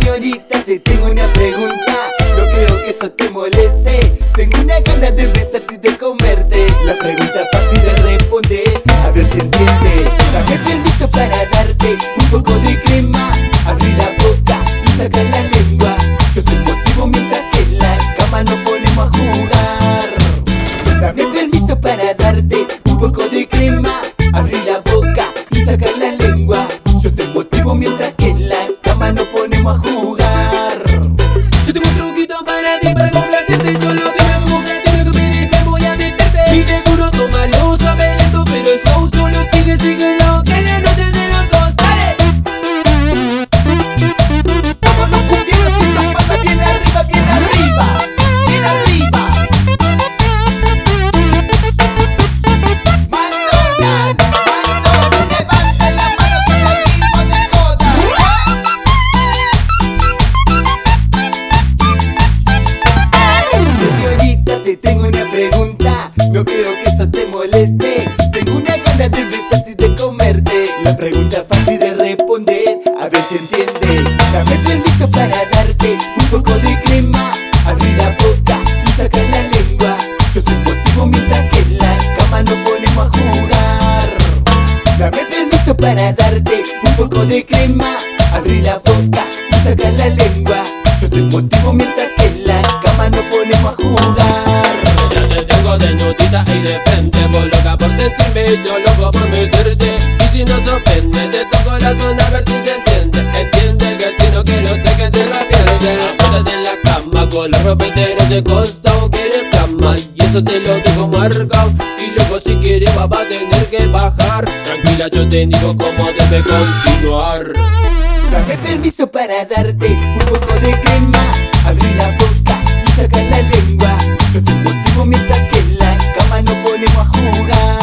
Señorita, te tengo una pregunta. No creo que eso te moleste. Tengo una gana de besarte y de comerte. La pregunta fácil de responder, a ver si entiende. Dame permiso para darte un poco de crema. Abrí la boca y saca la lengua. Yo te motivo mientras que en la cama nos ponemos a jugar. Dame permiso para darte un poco de crema. Abrí la boca y saca la lengua. Yo te motivo mientras que en la cama nos ponemos a jugar. Yo tengo un truquito para ti, para complacerte. Solo te mujer, te lo que me que voy a meterte. Y seguro tómalo suave, lento, pero slow. Solo sigue, síguelo, que ya no te den los dos. ¡Dale! Vámonos cumbieros y las patas bien arriba, bien arriba, bien arriba. McDonald's, levanta la mano que salimos de joda. Señorita, te tengo una pregunta. No creo que eso te moleste. Tengo una gana de besarte y de comerte. La pregunta fácil de responder, a ver si entiende. Dame permiso para darte un poco de crema. Abrí la boca y saca la lengua. Yo te motivo mientras que en la cama nos ponemos a jugar. Dame permiso para darte un poco de crema. Abrí la boca y saca la lengua. Yo te motivo mientras que en la cama nos ponemos a jugar. Ya te tengo de notita y de frente. Vos loca por sentirme, yo loco por meterte. Y si no se ofende, te toco la zona a ver si se siente. Entiende que si no quiero te que te la pierde. Acuérdate en la cama con la ropa entera de costado. Quieres flama y eso te lo dejo marcado. Y luego si quieres va a tener que bajar. Tranquila, yo te digo cómo debe continuar. Dame permiso para darte un poco de crema. Abrí la boca y saca la lengua. Yo te motivo mientras que en la cama nos ponemos a jugar.